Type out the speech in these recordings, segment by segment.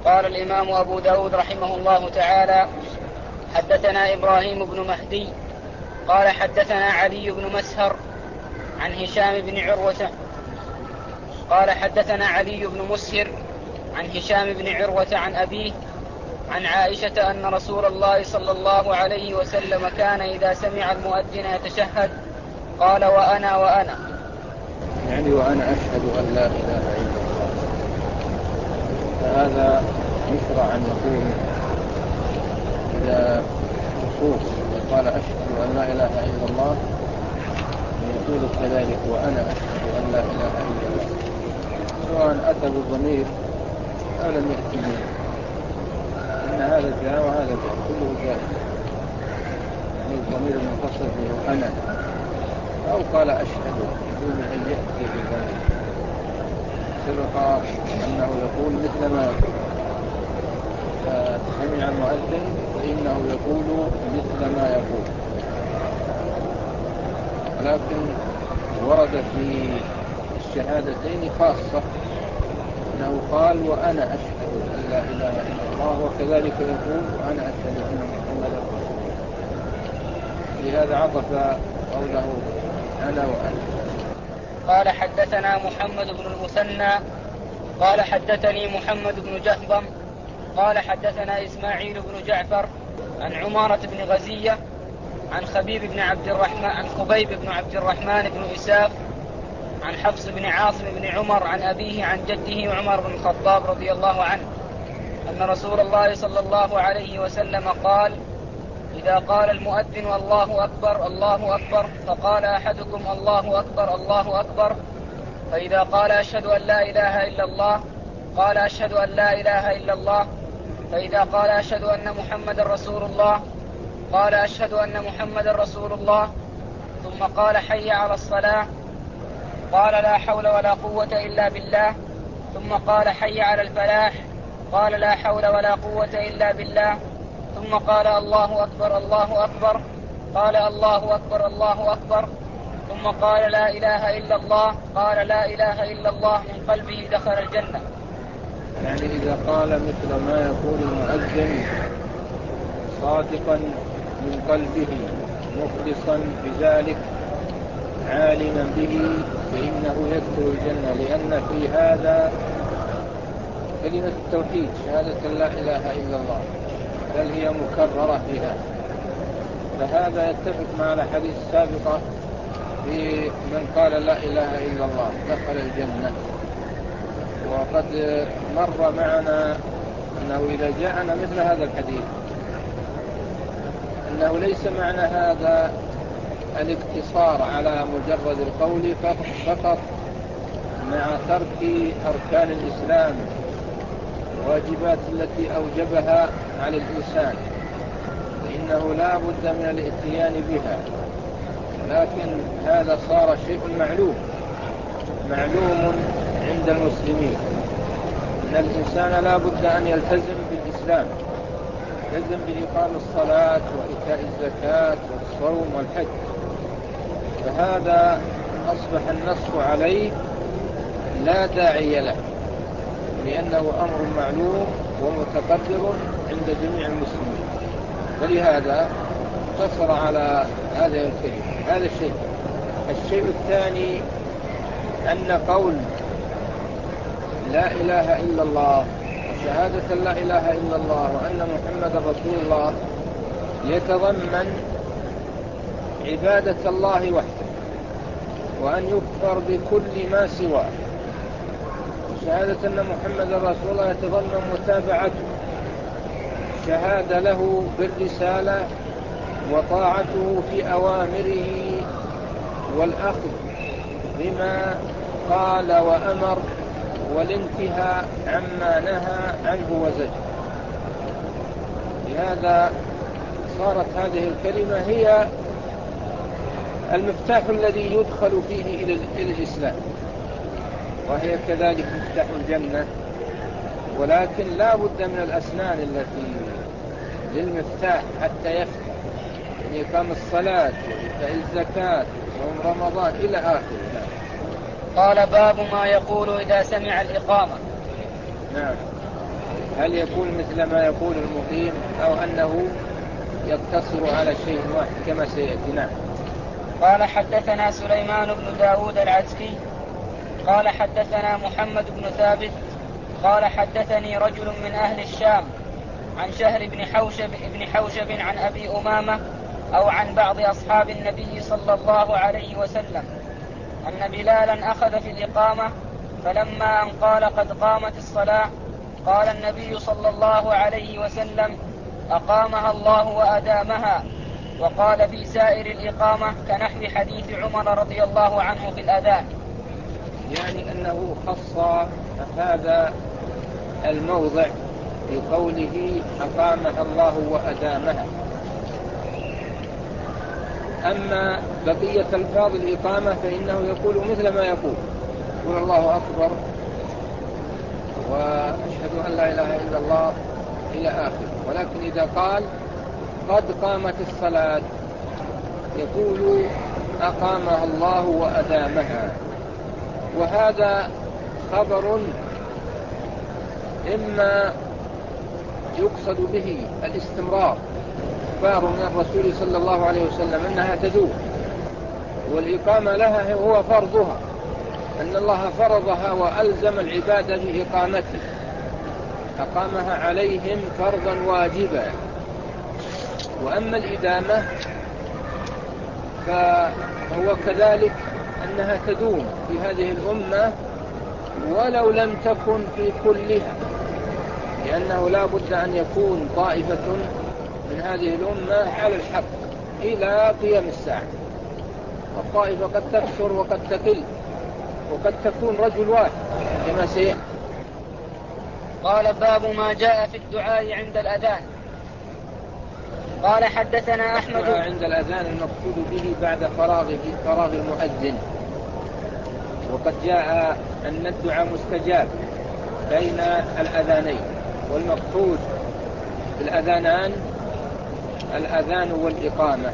قال الإمام أبو داود رحمه الله تعالى: حدثنا إبراهيم بن مهدي قال حدثنا علي بن مسهر عن هشام بن عروة قال حدثنا علي بن مسهر عن هشام بن عروة عن أبيه عن عائشة أن رسول الله صلى الله عليه وسلم كان إذا سمع المؤذن يتشهد قال: وأنا يعني وأنا أشهد أن لا إله إلا الله. فهذا يشرع أن يقول إذا خصوص قال أشهد أن لا إله إلا الله يقول كذلك وأنا أشهد أن لا إله إلا الله، سواء أتى بالضمير أو لم يأتي به، إن هذا جاء وهذا جاء كله جاء، يعني الضمير المنفصل به أنا، أو قال أشهد بدون أن يأتي بالضمير. سبق أنه يقول مثل ما يقول، فسمع المؤذن فإنه يقول مثل ما يقول، ولكن ورد في الشهادتين خاصة أنه قال وأنا أشهد أن لا إله إلا الله، وكذلك يقول وأنا أشهد أن محمدا رسول الله، لهذا عطف قوله أنا وأنا. قال حدثنا محمد بن المثنى قال حدثني محمد بن جهضم قال حدثنا إسماعيل بن جعفر عن عمارة بن غزية عن خبيب بن عبد الرحمن بن إساف عن حفص بن عاصم بن عمر عن أبيه عن جده عمر بن الخطاب رضي الله عنه أن رسول الله صلى الله عليه وسلم قال: إذا قال المؤذن الله أكبر الله أكبر فقال أحدكم الله أكبر الله أكبر، فإذا قال أشهد أن لا إله إلا الله قال أشهد أن لا إله إلا الله، فإذا قال أشهد أن محمد رسول الله قال أشهد أن محمد رسول الله، ثم قال حي على الصلاة قال لا حول ولا قوة إلا بالله، ثم قال حي على الفلاح قال لا حول ولا قوة إلا بالله، ثم قال الله أكبر الله أكبر قال الله أكبر الله أكبر، ثم قال لا إله إلا الله قال لا إله إلا الله من قلبه دخل الجنة. يعني إذا قال مثل ما يقول المؤذن صادقا من قلبه مخلصا بذلك عالما به فإنه يدخل الجنة، لأن في هذا كلمة التوحيد شهادة لا إله إلا الله، بل هي مكررة بها، فهذا يتفق مع الحديث السابقة في من قال لا إله إلا الله دخل الجنة. وقد مر معنا أنه إذا جاءنا مثل هذا الحديث أنه ليس معنى هذا الاقتصار على مجرد القول فقط مع ترك أركان الإسلام الواجبات التي أوجبها على الإنسان، فإنه لا بد من الاتيان بها، لكن هذا صار شيء معلوم عند المسلمين أن الإنسان لا بد أن يلتزم بالإسلام، يلتزم بإقام الصلاة وإيتاء الزكاة والصوم والحج، فهذا أصبح النص عليه لا داعي له، لأنه أمر معلوم ومتقرر عند جميع المسلمين، فلهذا اقتصر على هذا الكلمة. هذا الشيء الثاني أن قول لا إله إلا الله وشهادة لا إله إلا الله وأن محمد رسول الله يتضمن عبادة الله وحده، وأن يكفر بكل ما سواه. شهادة أن محمد رسول الله يتضمن متابعته، شهادة له بالرسالة وطاعته في أوامره والأخذ بما قال وأمر والانتهاء عما نهى عنه وزجر. لهذا صارت هذه الكلمة هي المفتاح الذي يدخل فيه إلى الإسلام، وهي كذلك مفتاح الجنة، ولكن لا بد من الأسنان التي للمفتاح حتى يفتح، يعني إقام الصلاة وإيتاء الزكاة وصوم رمضان إلى آخره. قال: باب ما يقول إذا سمع الإقامة. نعم. هل يكون مثل ما يقول المقيم أو أنه يقتصر على شيء واحد كما سيأتي؟ نعم. قال حدثنا سليمان بن داود العتكي قال حدثنا محمد بن ثابت قال حدثني رجل من أهل الشام عن شهر بن حوشب عن أبي أمامة أو عن بعض أصحاب النبي صلى الله عليه وسلم أن بلالا أخذ في الإقامة، فلما أن قال قد قامت الصلاة قال النبي صلى الله عليه وسلم أقامها الله وأدامها. وقال في سائر الإقامة كنحو حديث عمر رضي الله عنه في الأذان. يعني أنه خص هذا الموضع بقوله أقامها الله وأدامها. أما بقية ألفاظ الإقامة فإنه يقول مثل ما يقول الله أكبر وأشهد أن لا إله إلا الله إلى آخر. ولكن إذا قال قد قامت الصلاة يقول أقامها الله وأدامها. وهذا خبر إما يقصد به الاستمرار، إخبار من الرسول صلى الله عليه وسلم أنها تدوم، والإقامة لها هو فرضها، أن الله فرضها وألزم العباد بإقامته، أقامها عليهم فرضا واجبا. وأما الإدامة فهو كذلك أنها تدوم في هذه الأمة ولو لم تكن في كلها، لأنه لا بد أن يكون طائفة من هذه الأمة على الحق إلى قيام الساعة. الطائفة قد تكثر وقد تقل وقد تكون رجل واحد كما سيأتي. قال باب ما جاء في الدعاء عند الأذان. قال حدثنا أحمد. الدعاء عند الأذان المقصود به بعد فراغ المؤذن، وقد جاء أن الدعاء مستجاب بين الأذانين، والمقصود بالأذانان الأذان والإقامة.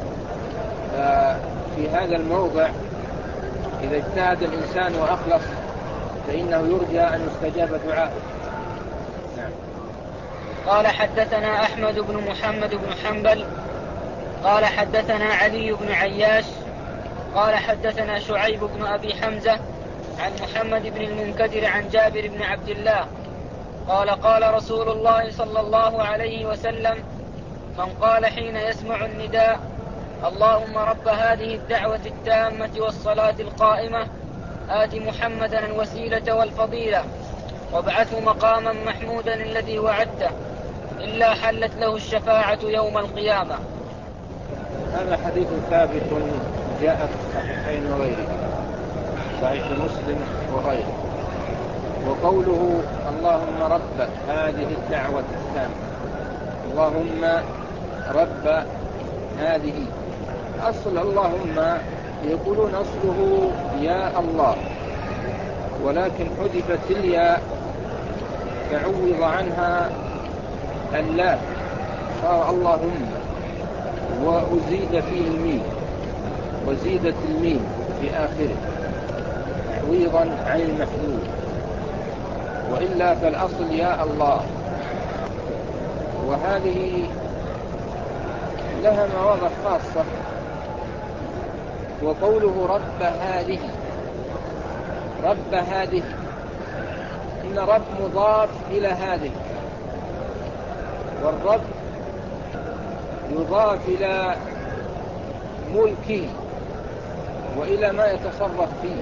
في هذا الموضع إذا اجتهد الإنسان وأخلص فإنه يرجى أن يستجاب دعاءه. نعم. قال حدثنا أحمد بن محمد بن حنبل قال حدثنا علي بن عياش قال حدثنا شعيب بن أبي حمزة عن محمد بن المنكدر عن جابر بن عبد الله قال قال رسول الله صلى الله عليه وسلم من قال حين يسمع النداء اللهم رب هذه الدعوة التامة والصلاة القائمة آت محمدا الوسيلة والفضيلة وابعثه مقاما محمودا الذي وعدته إلا حلت له الشفاعة يوم القيامة. هذا حديث ثابت جاء في الصحيحين وغيره، صحيح مسلم وغيره. وقوله اللهم رب هذه الدعوة التامة، اللهم رب هذه، أصل اللهم يقولون أصله يا الله، ولكن حذفت الياء فعوض عنها اللام صار اللهم، وأزيد فيه الميم وزيدت الميم في آخره تعويضا عن المحذوف، وإلا فالأصل يا الله. وهذه لها مواضع خاصة. وقوله رب هذه إن رب مضاف إلى هذه، والرب يضاف إلى ملكه وإلى ما يتصرف فيه.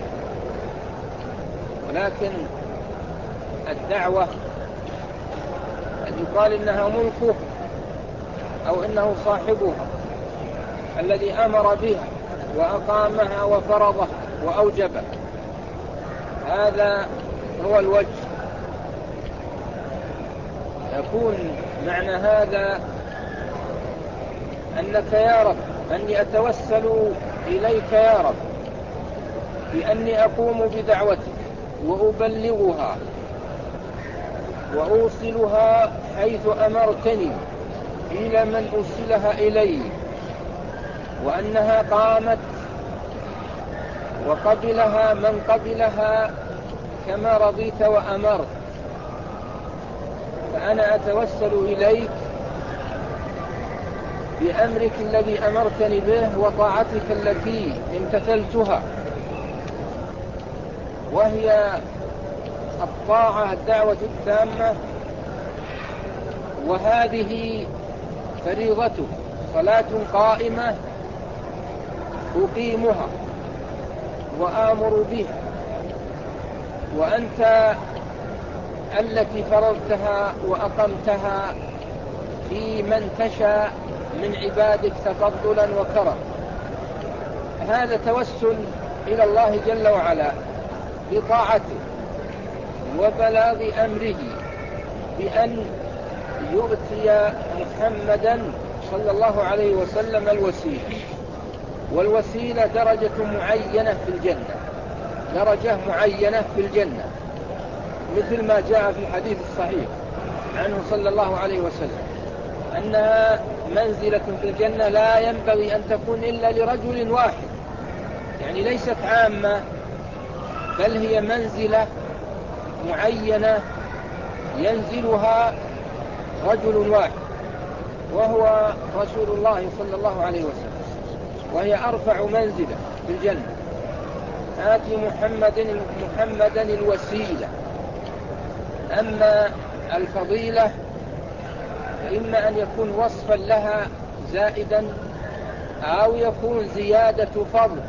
ولكن الدعوة أن يقال إنها ملكه أو إنه صاحبها الذي أمر بها وأقامها وفرضها وأوجبها، هذا هو الوجه. يكون معنى هذا أنك يا رب، أني أتوسل إليك يا رب بأني أقوم بدعوتك وأبلغها وأوصلها حيث أمرتني إلى من أوصلها إليه، وأنها قامت وقبلها من قبلها كما رضيت وأمرت، فأنا أتوسل إليك بأمرك الذي أمرتني به وطاعتك التي امتثلتها، وهي الطاعة الدعوة التامة، وهذه فريضتك، صلاة قائمة أقيمها وآمر بها، وأنت التي فرضتها وأقمتها في من تشاء من عبادك تفضلا وكرم. هذا توسل إلى الله جل وعلا بطاعته وبلاغ أمره بأن يؤتي محمدا صلى الله عليه وسلم الوسيلة، والوسيلة درجة معينة في الجنة، درجة معينة في الجنة، مثل ما جاء في الحديث الصحيح عنه صلى الله عليه وسلم أنها منزلة في الجنة لا ينبغي أن تكون إلا لرجل واحد، يعني ليست عامة، بل هي منزلة معينة ينزلها رجل واحد وهو رسول الله صلى الله عليه وسلم، وهي أرفع منزلة في الجنة. آتي محمدا الوسيلة. أما الفضيلة فإما أن يكون وصفا لها زائدا أو يكون زيادة فضل،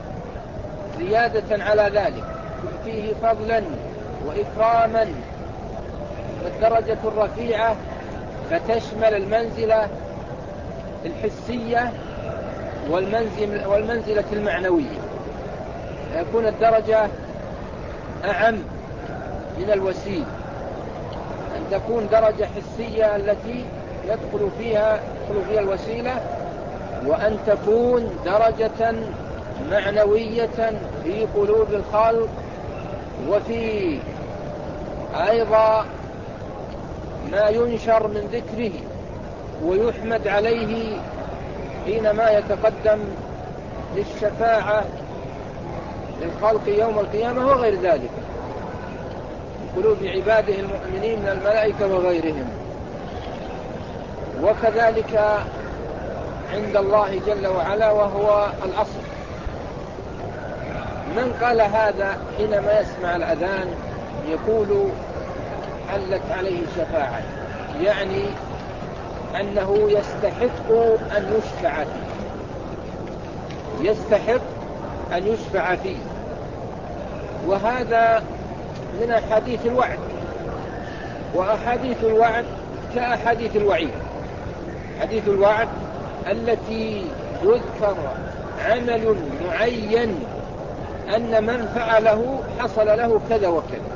زيادة على ذلك تؤتيه فضلا وإكراما. والدرجة الرفيعة فتشمل المنزلة الحسية والمنزلة المعنوية، يكون الدرجة أعم من الوسيلة، أن تكون درجة حسية التي يدخل فيها الوسيلة، وأن تكون درجة معنوية في قلوب الخلق، وفي أيضا ما ينشر من ذكره ويحمد عليه حينما يتقدم للشفاعة للخلق يوم القيامة وغير ذلك في قلوب عباده المؤمنين من الملائكة وغيرهم. وكذلك عند الله جل وعلا، وهو الأصل. من قال هذا حينما يسمع الأذان يقول حلت عليه شفاعة، يعني أنه يستحق أن يشفع فيه، يستحق أن يشفع فيه. وهذا من أحاديث الوعد، وأحاديث الوعد كأحاديث الوعيد. حديث الوعد التي يذكر عمل معين أن من فعله حصل له كذا وكذا،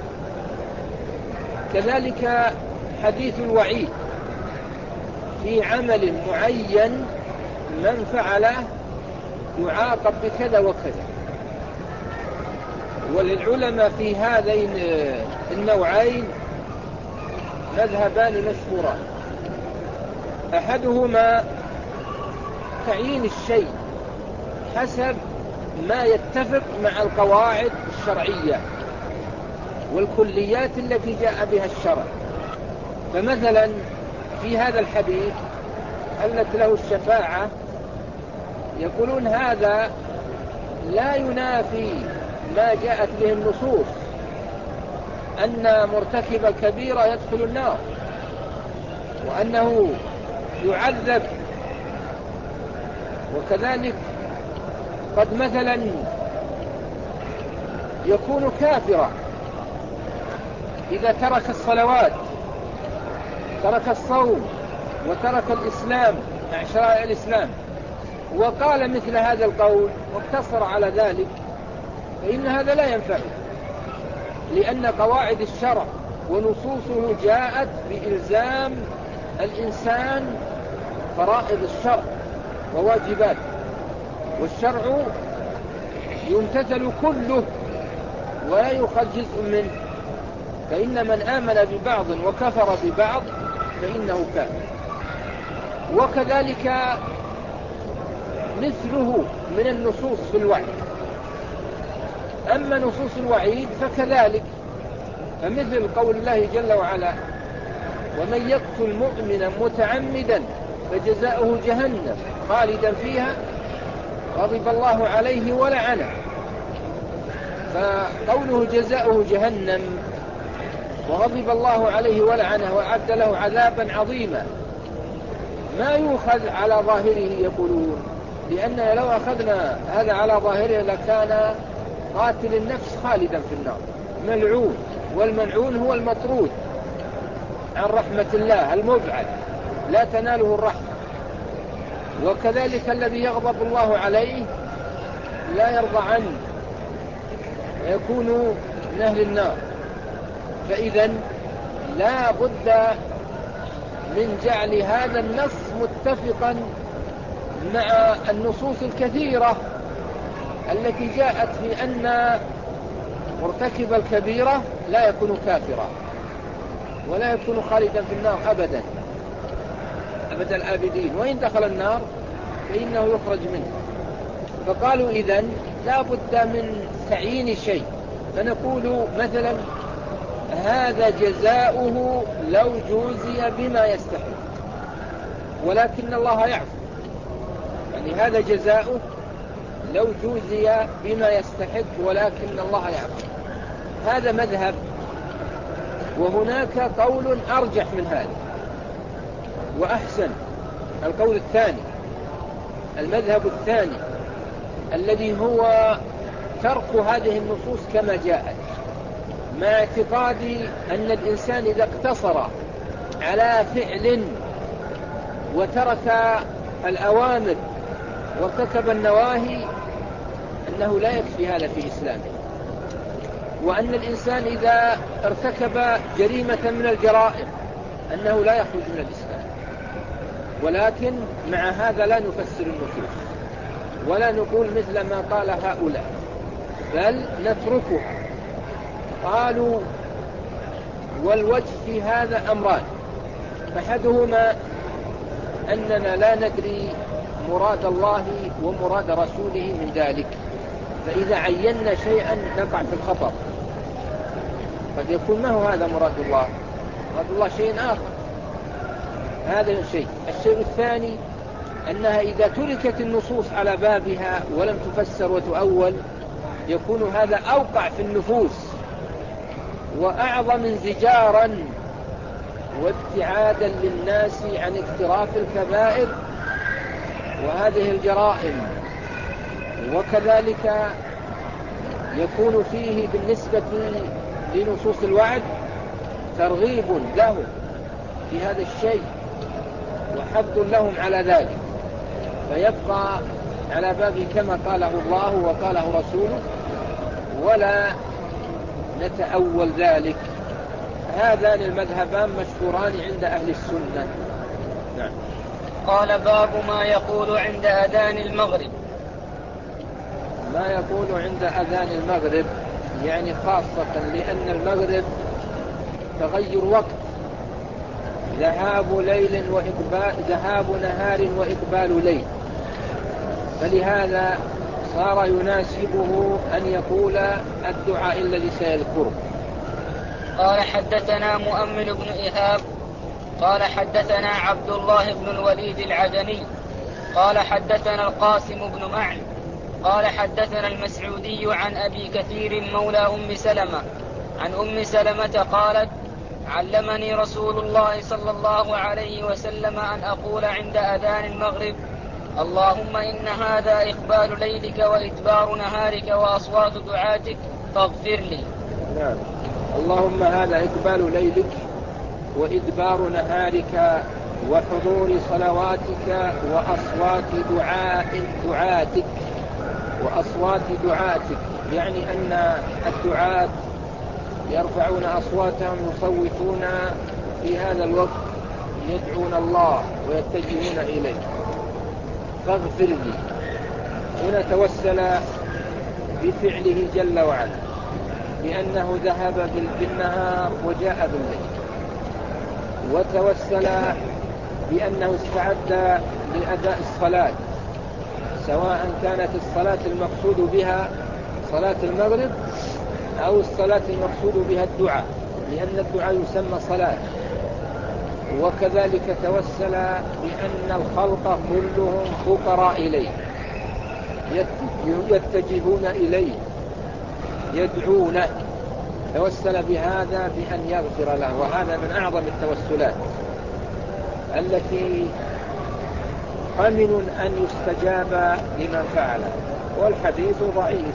كذلك حديث الوعيد في عمل معين من فعله يعاقب بكذا وكذا. وللعلماء في هذين النوعين مذهبان مشهوران، أحدهما تعيين الشيء حسب ما يتفق مع القواعد الشرعية والكليات التي جاء بها الشرع. فمثلا في هذا الحديث حلت له الشفاعة، يقولون هذا لا ينافي ما جاءت به النصوص أن مرتكب كبيرة يدخل النار وأنه يعذب. وكذلك قد مثلا يكون كافرا إذا ترك الصلوات، ترك الصوم، وترك الإسلام مع شرائع الإسلام، وقال مثل هذا القول واقتصر على ذلك، فإن هذا لا ينفع، لأن قواعد الشرع ونصوصه جاءت بإلزام الإنسان فرائض الشرع وواجبات، والشرع يمتثل كله ولا يؤخذ جزء منه. فإن من آمن ببعض وكفر ببعض فإنه كافر. وكذلك مثله من النصوص في الوعد. أما نصوص الوعيد فكذلك، فمثل قول الله جل وعلا ومن يقتل مؤمنا متعمدا فجزاؤه جهنم خالدا فيها غضب الله عليه ولعنه. فقوله جزاؤه جهنم وغضب الله عليه ولعنه وأعد له عذابا عظيما ما يؤخذ على ظاهره يقولون، لأننا لو أخذنا هذا على ظاهره لكان قاتل النفس خالدا في النار ملعون، والملعون هو المطرود عن رحمة الله المبعد لا تناله الرحمة. وكذلك الذي يغضب الله عليه لا يرضى عنه يكون من أهل النار. فإذا لا بد من جعل هذا النص متفقا مع النصوص الكثيرة التي جاءت في أن مرتكب الكبيرة لا يكون كافرا ولا يكون خالدا في النار أبدا أبد الآبدين، وإن دخل النار فإنه يخرج منه. فقالوا إذن لا بد من تعيين شيء، فنقول مثلا هذا جزاؤه لو جوزي بما يستحق، ولكن الله يعفو، يعني هذا جزاؤه لو جوزي بما يستحق ولكن الله يعفو. هذا مذهب، وهناك قول أرجح من هذا وأحسن، القول الثاني المذهب الثاني الذي هو ترك هذه النصوص كما جاءت، مع اعتقاد أن الإنسان إذا اقتصر على فعل وترك الأوامر وارتكب النواهي أنه لا يكفي هذا في إسلامه، وأن الإنسان إذا ارتكب جريمة من الجرائم أنه لا يخرج من الإسلام. ولكن مع هذا لا نفسر النصوص ولا نقول مثل ما قال هؤلاء، بل نتركها. قالوا والوجه في هذا أمران، أحدهما أننا لا ندري مراد الله ومراد رسوله من ذلك، فإذا عينا شيئا نقع في الخطر، قد يكون ما هو هذا مراد الله، مراد الله شيء آخر. هذا شيء. الشيء الثاني أنها إذا تركت النصوص على بابها ولم تفسر وتؤول يكون هذا أوقع في النفوس وأعظم انزجارا وابتعادا للناس عن اقتراف الكبائر وهذه الجرائم. وكذلك يكون فيه بالنسبة لنصوص الوعد ترغيب لهم في هذا الشيء وحث لهم على ذلك، فيبقى على بابه كما قاله الله وقاله رسوله ولا نتأول ذلك. هذان المذهبان مشهوران عند أهل السنة. نعم. قال باب ما يقول عند أذان المغرب. ما يقول عند أذان المغرب يعني خاصة لأن المغرب تغير وقت، ذهاب ليل وإقبال، ذهاب نهار وإقبال ليل، فلهذا صار يناسبه أن يقول الدعاء الذي سيذكره. قال حدثنا مؤمل بن إيهاب قال حدثنا عبد الله بن الوليد العدني قال حدثنا القاسم بن معن قال حدثنا المسعودي عن أبي كثير مولى أم سلمة عن أم سلمة قالت علمني رسول الله صلى الله عليه وسلم أن أقول عند أذان المغرب اللهم إن هذا إقبال ليلك وإدبار نهارك وأصوات دعاتك فاغفر لي. نعم. اللهم هذا إقبال ليلك وإدبار نهارك وحضور صلواتك وأصوات دعاتك وأصوات دعاتك، يعني أن الدعاة يرفعون أصواتهم يصوتون في هذا الوقت يدعون الله ويتجهون إليه. فاغفر لي، هنا توسل بفعله جل وعلا لأنه ذهب بالنهار وجاء بالليل، وتوسل بأنه استعد لأداء الصلاة سواء كانت الصلاة المقصود بها صلاة المغرب أو الصلاة المقصود بها الدعاء، لأن الدعاء يسمى صلاة. وكذلك توسل بأن الخلق كلهم فقراء إليه، يتجهون إليه، يدعونه، توسل بهذا بأن يغفر له. وهذا من أعظم التوسلات التي قمن أن يستجاب لمن فعله، والحديث ضعيف.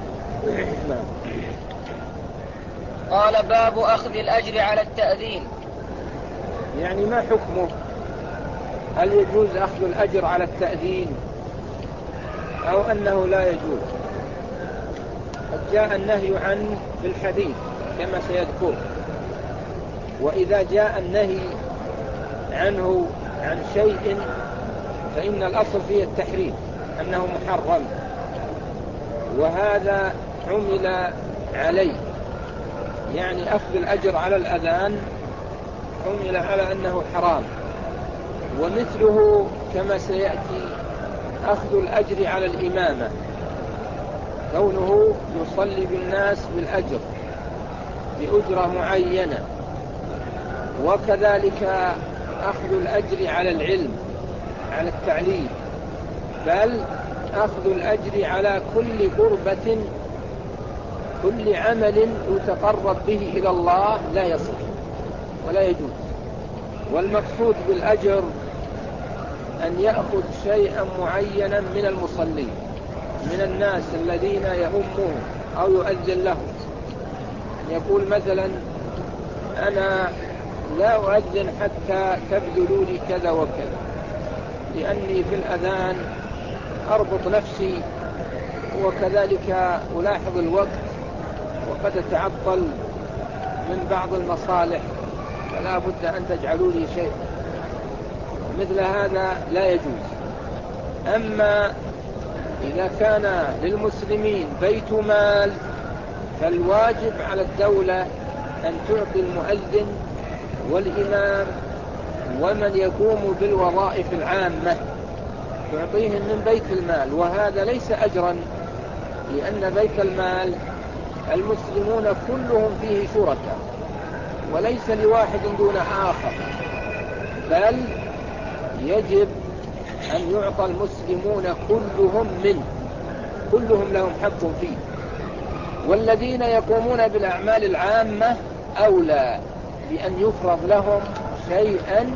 قال باب أخذ الأجر على التأذين. يعني ما حكمه؟ هل يجوز أخذ الأجر على التأذين أو أنه لا يجوز؟ قد جاء النهي عنه في الحديث كما سيذكر، وإذا جاء النهي عنه عن شيء فإن الأصل فيه التحريم، أنه محرم، وهذا عمل عليه، يعني أخذ الأجر على الأذان عمل على أنه حرام. ومثله كما سيأتي أخذ الأجر على الإمامة، كونه يصلي بالناس بالأجر بأجرة معينة. وكذلك أخذ الأجر على العلم، على التعليم، بل أخذ الأجر على كل قربة، كل عمل يتقرب به إلى الله لا يصح ولا يجوز. والمقصود بالأجر أن يأخذ شيئا معينا من المصلين، من الناس الذين يؤمهم أو يؤذن لهم، يقول مثلا أنا لا أؤذن حتى تبذلوا لي كذا وكذا، لأني في الأذان أربط نفسي، وكذلك ألاحظ الوقت وقد أتعطل من بعض المصالح، فلا بد أن تجعلوا لي شيء. مثل هذا لا يجوز. أما إذا كان للمسلمين بيت مال فالواجب على الدولة أن تعطي المؤذن والإمام ومن يقوم بالوظائف العامة، تعطيهم من بيت المال. وهذا ليس أجرا، لأن بيت المال المسلمون كلهم فيه شركاء، وليس لواحد دون آخر، بل يجب أن يعطى المسلمون كلهم منه، كلهم لهم حق فيه. والذين يقومون بالأعمال العامة أولى بأن يفرض لهم شيئا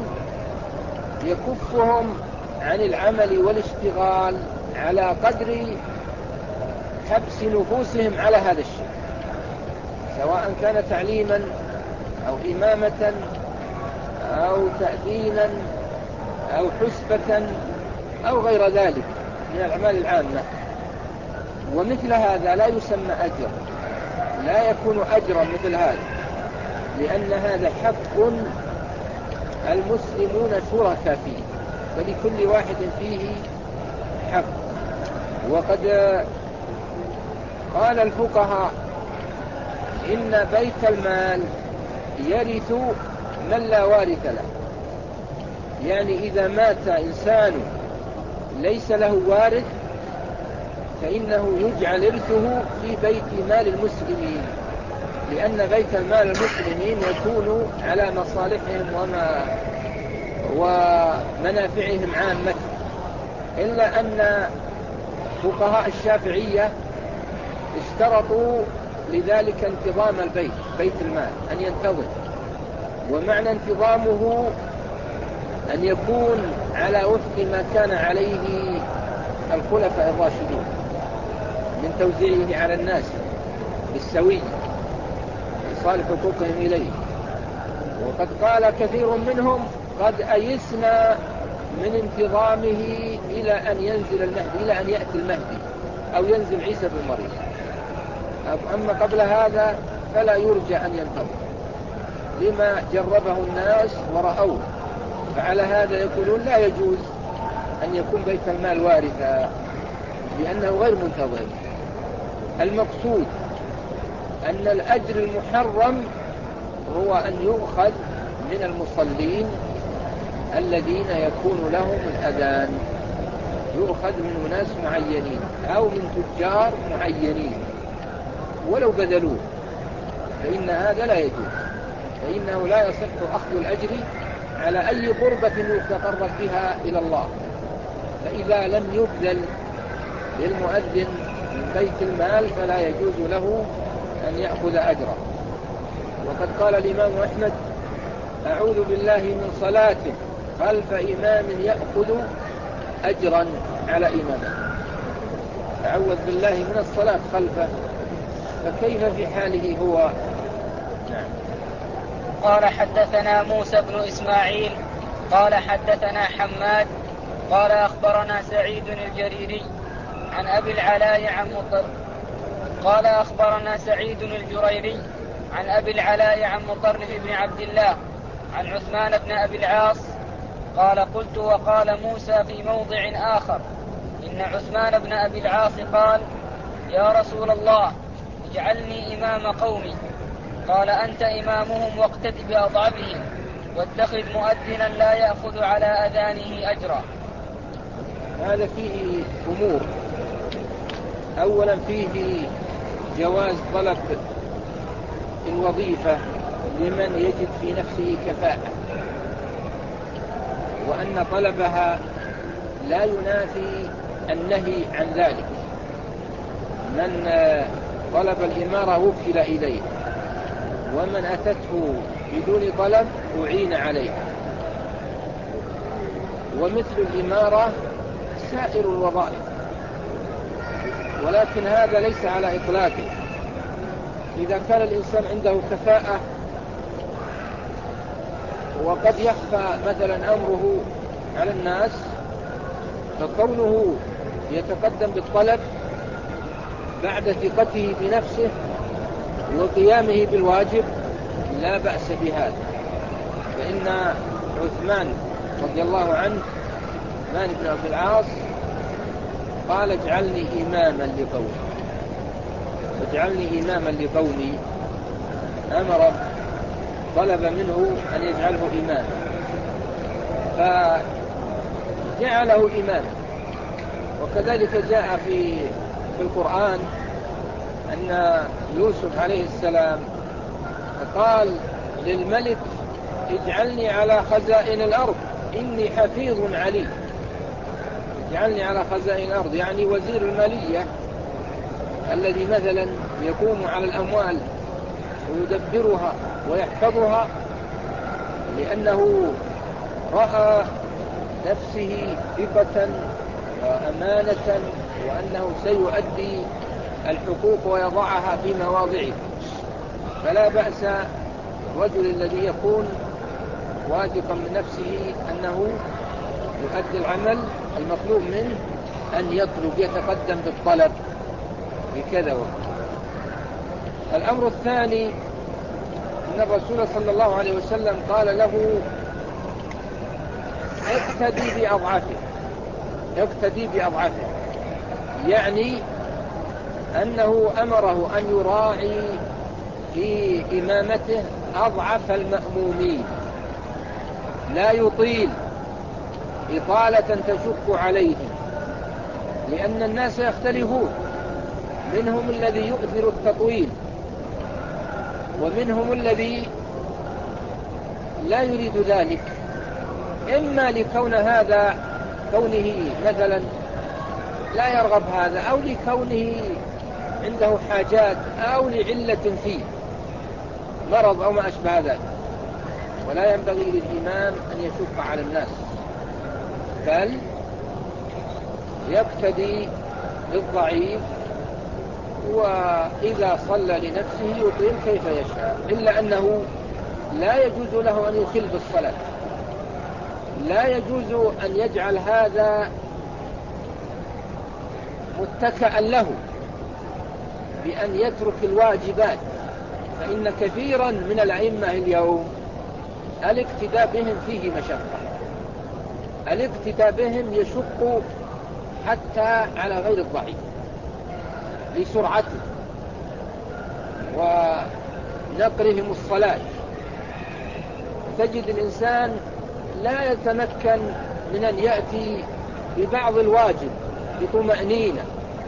يكفهم عن العمل والاشتغال على قدر حبس نفوسهم على هذا الشيء، سواء كان تعليما أو إمامة أو تأذينا أو حسبة أو غير ذلك من الأعمال العامة. ومثل هذا لا يسمى أجر، لا يكون أجرا مثل هذا، لأن هذا حق المسلمون شركاء فيه، فلكل واحد فيه حق. وقد قال الفقهاء إن بيت المال يرث من لا وارث له، يعني إذا مات إنسان ليس له وارث فإنه يجعل إرثه في بيت مال المسلمين، لأن بيت المال المسلمين يكون على مصالحهم ومنافعهم عامة. إلا أن فقهاء الشافعية اشترطوا لذلك انتظام البيت، بيت المال أن ينتظم، ومعنى انتظامه أن يكون على وفق ما كان عليه الخلفاء الراشدون من توزيعه على الناس بالسوي لصالح حقوقهم إليه. وقد قال كثير منهم قد أيسنا من انتظامه إلى أن ينزل المهدي، إلى أن يأتي المهدي أو ينزل عيسى بن مريم، أما قبل هذا فلا يرجى أن ينتظر لما جربه الناس ورأوه. فعلى هذا يقولون لا يجوز أن يكون بيت المال وارثا لأنه غير منتظم. المقصود أن الأجر المحرم هو أن يؤخذ من المصلين الذين يكون لهم الأذان، يؤخذ من ناس معينين أو من تجار معينين ولو بذلوه، فإن هذا لا يجوز، فإنه لا يصح أخذ الأجر على أي قربة يتقرب بها إلى الله. فإذا لم يبذل للمؤذن من بيت المال فلا يجوز له أن يأخذ أجره. وقد قال الإمام أحمد: أعوذ بالله من صلاة خلف إمام يأخذ أجرا على إمامه. أعوذ بالله من الصلاة خلفه، فكيف في حاله هو؟ نعم. قال حدثنا موسى بن إسماعيل قال حدثنا حماد قال أخبرنا سعيد الجريري عن أبي العلاء عن قال أخبرنا سعيد الجريري عن أبي العلاء عن مطرف بن عبد الله عن عثمان بن أبي العاص قال: قلت وقال موسى في موضع آخر: إن عثمان بن أبي العاص قال: يا رسول الله اجعلني إمام قومي. قال: أنت إمامهم واقتد بأضعفهم واتخذ مؤذنا لا يأخذ على أذانه أجرا. هذا فيه أمور. أولا فيه جواز طلب الوظيفة لمن يجد في نفسه كفاءة، وأن طلبها لا ينافي النهي عن ذلك. من طلب الإمارة وكل إليه، ومن أتته بدون طلب أعين عليه. ومثل الإمارة سائر الوظائف، ولكن هذا ليس على إطلاقه. إذا كان الإنسان عنده كفاءة وقد يخفى مثلا أمره على الناس، فكونه يتقدم بالطلب بعد ثقته بنفسه وقيامه بالواجب لا بأس بهذا. فإن عثمان رضي الله عنه، عثمان بن أبي العاص، قال: اجعلني إماما لقومي، اجعلني إماما لقومي. أمر، طلب منه أن يجعله إماما، فجعله إماما. وكذلك جاء في القرآن أن يوسف عليه السلام قال للملك: اجعلني على خزائن الأرض إني حفيظ عليم. اجعلني على خزائن الأرض يعني وزير المالية الذي مثلا يقوم على الأموال ويدبرها ويحفظها، لأنه رأى نفسه ثقة وأمانة وأنه سيؤدي الحقوق ويضعها في مواضعها. فلا بأس الرجل الذي يكون واثقا من نفسه أنه يؤدي العمل المطلوب منه أن يطلب، يتقدم بالطلب بكذا وكذا. الأمر الثاني أن الرسول صلى الله عليه وسلم قال له: اقتدي بأضعافه، اقتدي بأضعافه، يعني أنه أمره أن يراعي في إمامته أضعف المأمومين، لا يطيل إطالة تشق عليهم، لأن الناس يختلفون، منهم الذي يؤثر التطويل ومنهم الذي لا يريد ذلك، إما لكون هذا كونه مثلا لا يرغب هذا، أو لكونه عنده حاجات، أو لعلة فيه مرض أو ما أشبه ذلك. ولا ينبغي للإمام أن يشق على الناس، بل يقتدي بالضعيف، وإذا صلى لنفسه يطيل كيف يشاء، إلا أنه لا يجوز له أن يخل بالصلاة، لا يجوز أن يجعل هذا متكئا له بأن يترك الواجبات. فإن كثيرا من الأئمة اليوم الاقتداء بهم فيه مشقة، الاقتداء بهم يشق حتى على غير الضعيف لسرعته ونقرهم الصلاة. تجد الإنسان لا يتمكن من أن يأتي ببعض الواجب بطمأنينة.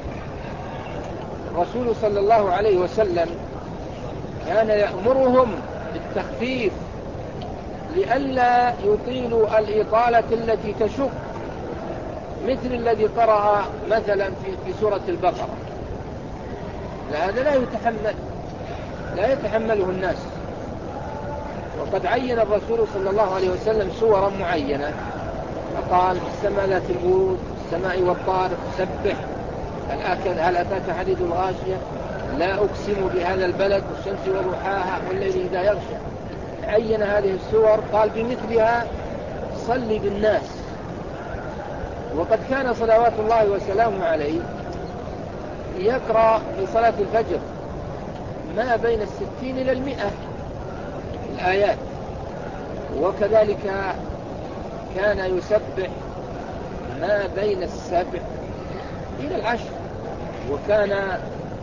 الرسول صلى الله عليه وسلم كان يأمرهم بالتخفيف لئلا يطيلوا الإطالة التي تشق، مثل الذي قرأ مثلا في سورة البقرة، هذا لا يتحمله الناس. وقد عين الرسول صلى الله عليه وسلم سورا معينة، فقال السماء ذات البروج، السماء والطارق، سبح، هل أتاك حديث الغاشية، لا أقسم بهذا البلد، والشمس وضحاها، والليل إذا يغشى. عين هذه السور، قال بمثلها صل بالناس. وقد كان صلوات الله وسلامه عليه يقرأ في صلاة الفجر ما بين 60 إلى 100 الآيات، وكذلك كان يسبح ما بين 7 إلى 10، وكان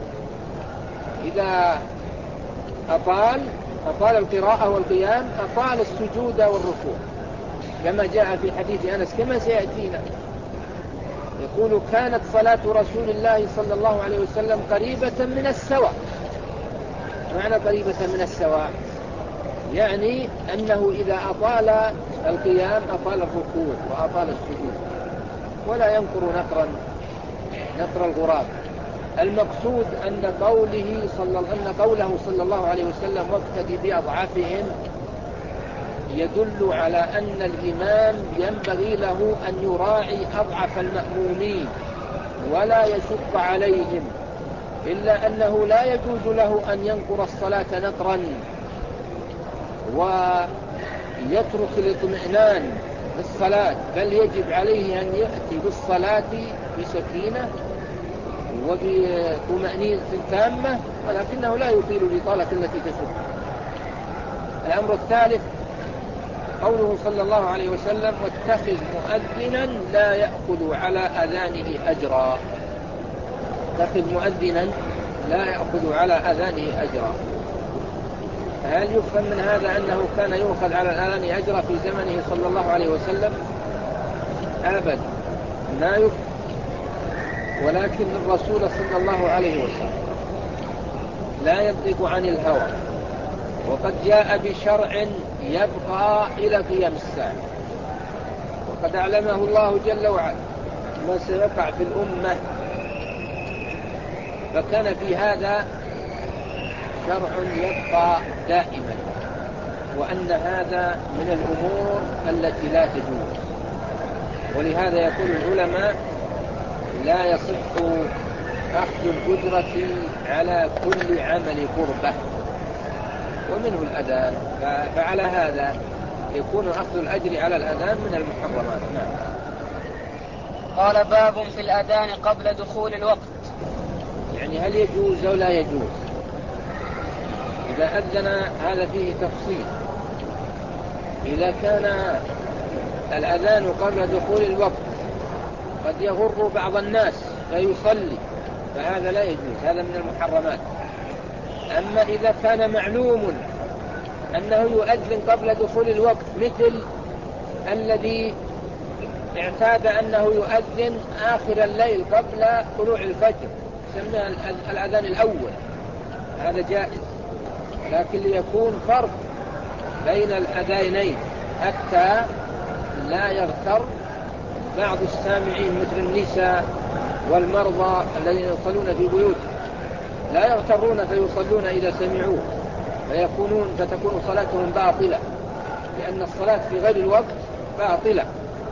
إذا أطال القراءة والقيام أطال السجود والركوع، كما جاء في حديث أنس كما سيأتينا. يقول كانت صلاة رسول الله صلى الله عليه وسلم قريبة من السواء. معنى قريبة من السواء يعني أنه إذا أطال القيام أطال الركوع وأطال السجود، ولا ينقر نقر الغراب. المقصود أن قوله صلى الله عليه وسلم واقتدي بأضعافهم يدل على أن الإمام ينبغي له أن يراعي أضعف المأمومين ولا يشق عليهم، إلا أنه لا يجوز له أن ينقر الصلاة نقرا ويترك الاطمئنان في الصلاة، بل يجب عليه أن يأتي بالصلاة بسكينة وبطمأنينة تامة، ولكنه لا يطيل الإطالة التي تشق. الأمر الثالث قوله صلى الله عليه وسلم واتخذ مؤذنا لا يأخذ على أذانه أجرا. اتخذ مؤذنا لا يأخذ على أذانه أجرا. هل يفهم من هذا أنه كان يؤخذ على الأذان أجرا في زمنه صلى الله عليه وسلم؟ أبدا لا يفهم، ولكن الرسول صلى الله عليه وسلم لا ينطق عن الهوى، وقد جاء بشرع يبقى إلى قيام الساعة، وقد أعلمه الله جل وعلا ما سيقع في الأمة، فكان في هذا شرع يبقى دائما، وأن هذا من الأمور التي لا تجوز. ولهذا يقول العلماء لا يصح أخذ الأجرة على كل عمل قربة، ومنه الأذان، فعلى هذا يكون أخذ الأجر على الأذان من المحرمات. نعم. قال باب في الأذان قبل دخول الوقت. يعني هل يجوز أو لا يجوز؟ إذا أذن هذا فيه تفصيل. إذا كان الأذان قبل دخول الوقت قد يغر بعض الناس فيصلي، فهذا لا يجوز، هذا من المحرمات. أما إذا كان معلوم أنه يؤذن قبل دخول الوقت، مثل الذي اعتاد أنه يؤذن آخر الليل قبل طلوع الفجر، يسمى الأذان الأول، هذا جائز، لكن ليكون فرق بين الأذانين حتى لا يغتر بعض السامعين مثل النساء والمرضى الذين يصلون في بيوتهم، لا يغترون فيصلون إذا سمعوه فتكون صلاتهم باطلة، لأن الصلاة في غير الوقت باطلة.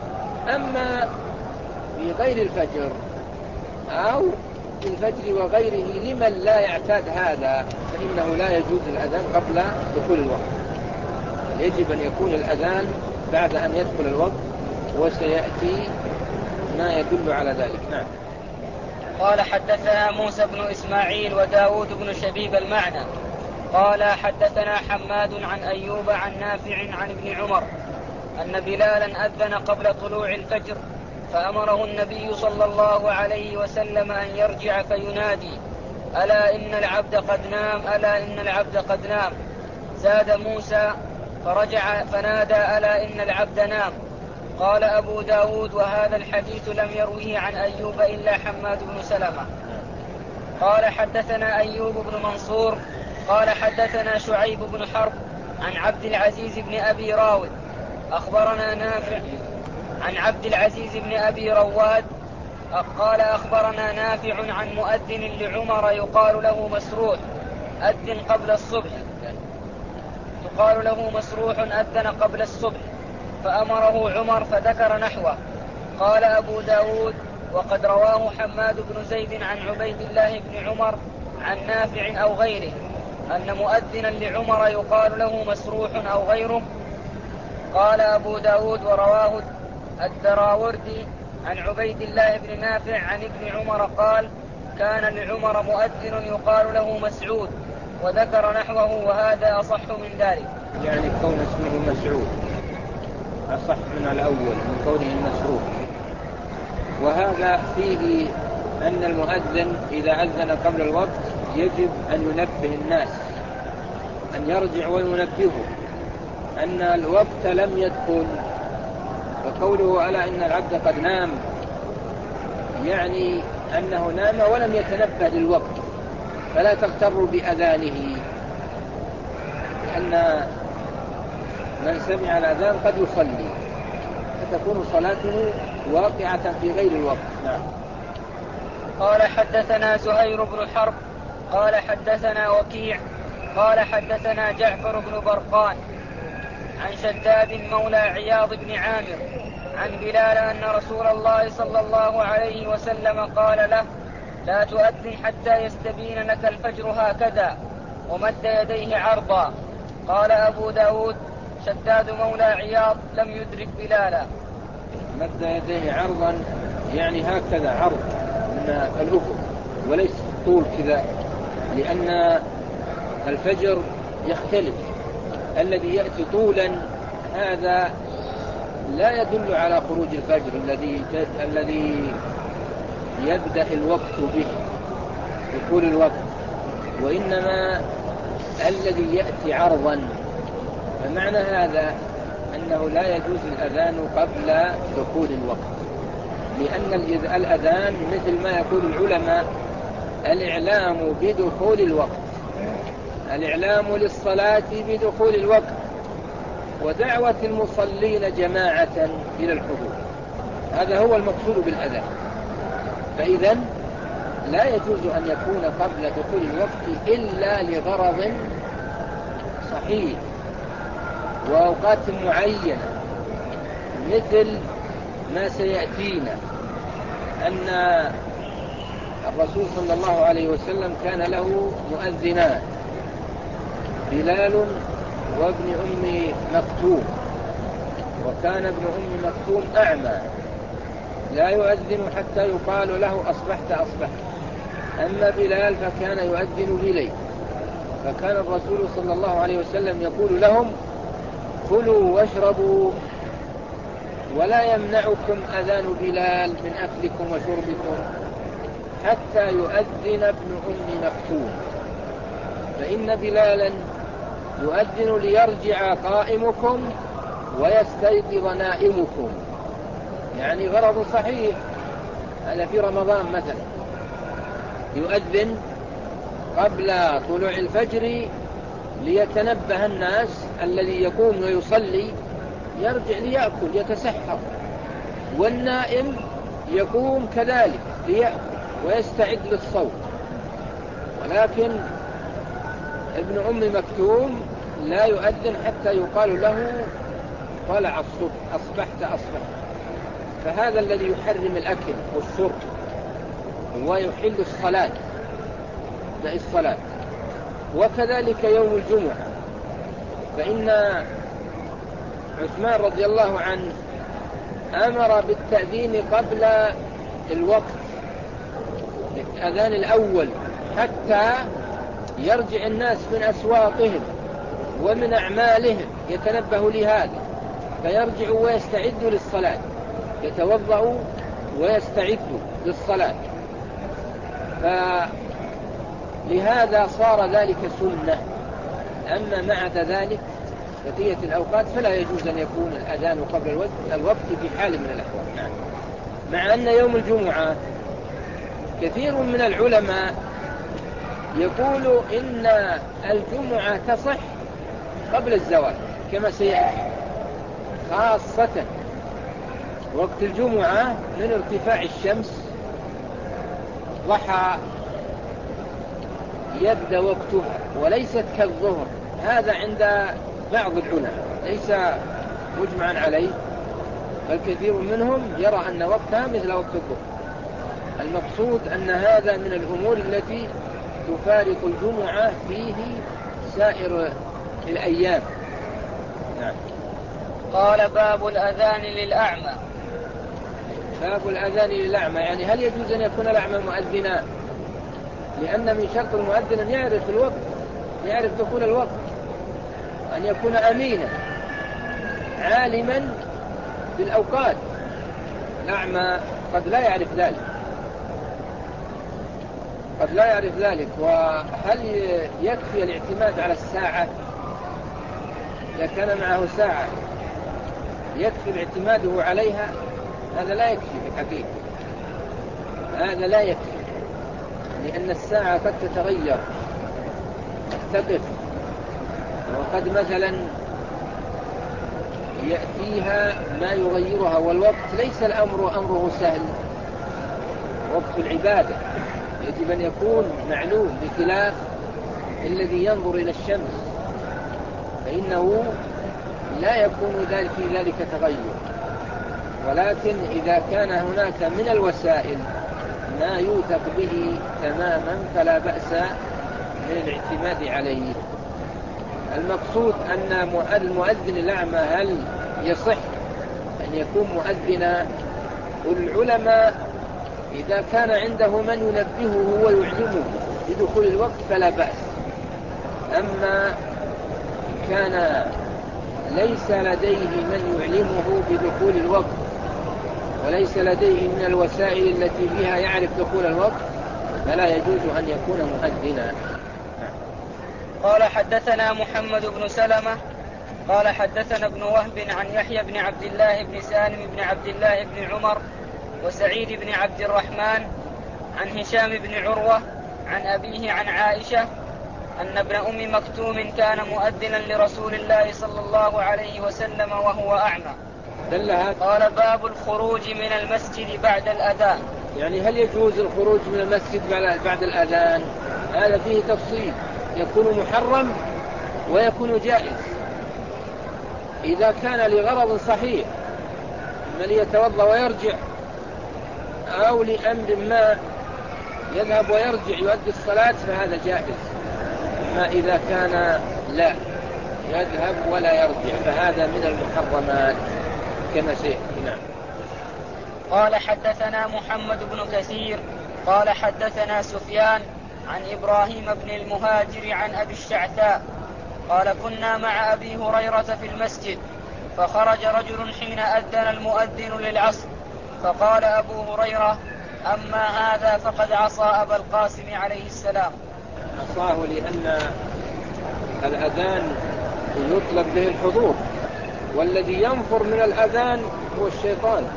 أما في غير الفجر أو في الفجر وغيره لمن لا يعتاد هذا فإنه لا يجوز الأذان قبل دخول الوقت، يجب أن يكون الأذان بعد أن يدخل الوقت، وسيأتي ما يدل على ذلك. نعم. قال حدثنا موسى بن إسماعيل وداود بن شبيب المعنى قال حدثنا حماد عن أيوب عن نافع عن ابن عمر أن بلالا أذن قبل طلوع الفجر، فأمره النبي صلى الله عليه وسلم أن يرجع فينادي ألا إن العبد قد نام، ألا إن العبد قد نام. زاد موسى فرجع فنادى ألا إن العبد نام. قال أبو داود وهذا الحديث لم يروه عن أيوب إلا حماد بن سلمة. قال حدثنا أيوب بن منصور قال حدثنا شعيب بن حرب عن عبد العزيز بن أبي راود أخبرنا نافع عن عبد العزيز بن أبي رواد قال أخبرنا نافع عن مؤذن لعمر يقال له مسروح أذن قبل الصبح، يقال له مسروح أذن قبل الصبح فأمره عمر فذكر نحوه. قال أبو داود وقد رواه حماد بن زيد عن عبيد الله بن عمر عن نافع أو غيره أن مؤذنا لعمر يقال له مسروح أو غيره. قال أبو داود ورواه الدراوردي عن عبيد الله بن نافع عن ابن عمر قال كان لعمر مؤذن يقال له مسعود وذكر نحوه وهذا أصح من ذلك. يعني كون اسمه مسعود أصح من الأول من كونه مسعود. وهذا فيه أن المؤذن إذا أذن قبل الوقت يجب أن ينبه الناس، أن يرجع وينبهه أن الوقت لم يدخل. وقوله ألا إن العبد قد نام يعني أنه نام ولم يتنبه للوقت، فلا تغتروا بأذانه، لأن من سمع الأذان قد يصلي فتكون صلاته واقعة في غير الوقت. نعم. قال حدثنا زهير بن حرب قال حدثنا وكيع قال حدثنا جعفر بن برقان عن شداد مولى عياض بن عامر عن بلال أن رسول الله صلى الله عليه وسلم قال له لا تؤذن حتى يستبين لك الفجر هكذا ومد يديه عرضا. قال أبو داود شداد مولى عياض لم يدرك بلالا. مد يديه عرضا يعني هكذا عرض من الأفق وليس طول كذا، لأن الفجر يختلف، الذي يأتي طولا هذا لا يدل على خروج الفجر الذي يبدأ الوقت به دخول الوقت، وإنما الذي يأتي عرضا. فمعنى هذا أنه لا يجوز الأذان قبل دخول الوقت، لأن الأذان مثل ما يقول العلماء الإعلام بدخول الوقت، الإعلام للصلاة بدخول الوقت ودعوة المصلين جماعة إلى الحضور، هذا هو المقصود بالأذان. فإذن لا يجوز أن يكون قبل دخول الوقت إلا لغرض صحيح وأوقات معينة، مثل ما سيأتينا أن الرسول صلى الله عليه وسلم كان له مؤذنان، بلال وابن أم مكتوم، وكان ابن أم مكتوم أعمى لا يؤذن حتى يقال له أصبحت أصبحت، أما بلال فكان يؤذن بليل، فكان الرسول صلى الله عليه وسلم يقول لهم كلوا واشربوا ولا يمنعكم أذان بلال من أكلكم وشربكم حتى يؤذن ابن أم مكتوم، فإن بلالا يؤذن ليرجع قائمكم ويستيقظ نائمكم، يعني غرض صحيح. هذا في رمضان مثلا يؤذن قبل طلوع الفجر ليتنبه الناس، الذي يقوم ويصلي يرجع ليأكل يتسحر، والنائم يقوم كذلك ليأكل ويستعد للصوم. ولكن ابن أم مكتوم لا يؤذن حتى يقال له طلع الصبح أصبحت أصبحت، فهذا الذي يحرم الأكل والشرب ويحل الصلاة الصلاة. وكذلك يوم الجمعة، فإن عثمان رضي الله عنه أمر بالتأذين قبل الوقت الأذان الأول حتى يرجع الناس من أسواقهم ومن أعمالهم يتنبهوا لهذا فيرجعوا ويستعدوا للصلاة، يتوضأوا ويستعدوا للصلاة. فلهذا صار ذلك سنة. أما مع ذلك بقية الأوقات فلا يجوز أن يكون الأذان قبل الوقت في حال من الأحوال. نعم. مع أن يوم الجمعة كثير من العلماء يقول إن الجمعة تصح قبل الزوال كما سيأتي، خاصة وقت الجمعة من ارتفاع الشمس ضحى يبدأ وقتها، وليست كالظهر. هذا عند بعض العلماء ليس مجمعا عليه، بل كثير منهم يرى أن وقتها مثل وقت الظهر. المقصود أن هذا من الأمور التي تفارق الجمعة فيه سائر الأيام. نعم. قال باب الأذان للأعمى. باب الأذان للأعمى، يعني هل يجوز أن يكون الأعمى مؤذنا؟ لأن من شرط المؤذن أن يعرف الوقت، يعرف دخول الوقت، أن يكون أمينا عالما بالأوقات. الأعمى قد لا يعرف ذلك، قد لا يعرف ذلك. وهل يكفي الاعتماد على الساعة؟ إذا كان معه ساعة يكفي اعتماده عليها؟ هذا لا يكفي في الحقيقة، هذا لا يكفي، لأن الساعة قد تتغير، قد تقف، وقد مثلا يأتيها ما يغيرها. والوقت ليس الأمر أمره سهل، وقت العبادة يجب أن يكون معلوم، بخلاف الذي ينظر إلى الشمس فإنه لا يكون في ذلك تغير. ولكن إذا كان هناك من الوسائل ما يوثق به تماما فلا بأس من الاعتماد عليه. المقصود أن المؤذن الأعمى هل يصح أن يكون مؤذنا؟ والعلماء إذا كان عنده من ينبهه ويعلمه بدخول الوقت فلا بأس. أما إن كان ليس لديه من يعلمه بدخول الوقت وليس لديه من الوسائل التي بها يعرف دخول الوقت فلا يجوز أن يكون مؤذنا. قال حدثنا محمد بن سلمة قال حدثنا ابن وهب عن يحيى بن عبد الله بن سالم بن عبد الله بن عمر وسعيد بن عبد الرحمن عن هشام بن عروة عن أبيه عن عائشة أن ابن أم مكتوم كان مؤذنا لرسول الله صلى الله عليه وسلم وهو أعمى. قال باب الخروج من المسجد بعد الأذان. يعني هل يجوز الخروج من المسجد بعد الأذان؟ هذا فيه تفصيل، يكون محرم ويكون جائز. إذا كان لغرض صحيح من ليتوضأ ويرجع، أو لأمر ما يذهب ويرجع يؤدي الصلاة فهذا جائز. أما إذا كان لا يذهب ولا يرجع فهذا من المحرمات كما سيأتي. نعم. قال حدثنا محمد بن كثير قال حدثنا سفيان عن إبراهيم بن المهاجر عن أبي الشعثاء قال كنا مع أبي هريرة في المسجد فخرج رجل حين أذن المؤذن للعصر فقال أبو هريرة أما هذا فقد عصى أبا القاسم عليه السلام. عصاه لأن الأذان يطلب به الحضور، والذي ينفر من الأذان هو الشيطان.